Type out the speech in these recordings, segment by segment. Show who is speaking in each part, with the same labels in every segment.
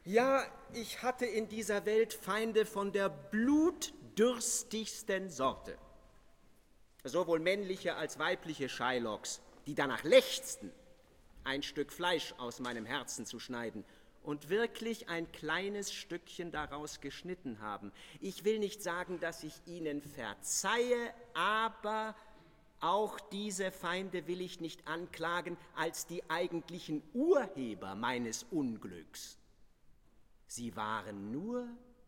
Speaker 1: Ja, ich hatte in dieser Welt Feinde von der blutdürstigsten Sorte. Sowohl männliche als weibliche Shylocks, die danach lechzten, ein Stück Fleisch aus meinem Herzen zu schneiden und wirklich ein kleines Stückchen daraus geschnitten haben. Ich will nicht sagen, dass ich ihnen verzeihe, aber auch diese Feinde will ich nicht anklagen als die eigentlichen Urheber meines Unglücks. Sie waren nur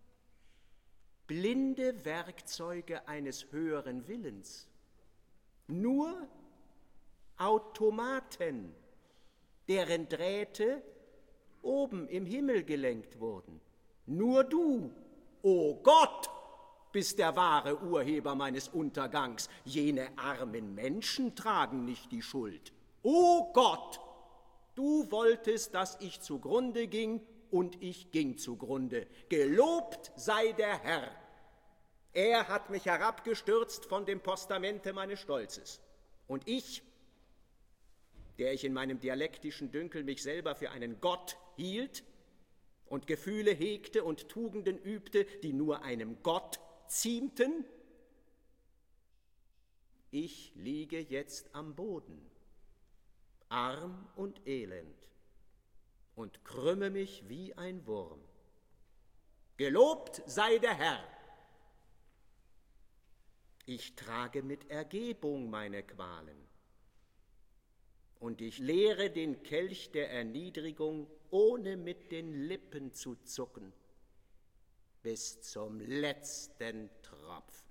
Speaker 1: blinde Werkzeuge eines höheren Willens, nur Automaten, deren Drähte oben im Himmel gelenkt wurden. Nur du, o Gott, bist der wahre Urheber meines Untergangs. Jene armen Menschen tragen nicht die Schuld. O Gott, du wolltest, dass ich zugrunde ging, und ich ging zugrunde. Gelobt sei der Herr. Er hat mich herabgestürzt von dem Postamente meines Stolzes. Und ich, der ich in meinem dialektischen Dünkel mich selber für einen Gott hielt und Gefühle hegte und Tugenden übte, die nur einem Gott ziemten, ich liege jetzt am Boden, arm und elend, und krümme mich wie ein Wurm. Gelobt sei der Herr. Ich trage mit Ergebung meine Qualen, und ich leere den Kelch der Erniedrigung, ohne mit den Lippen zu zucken, bis zum letzten Tropfen.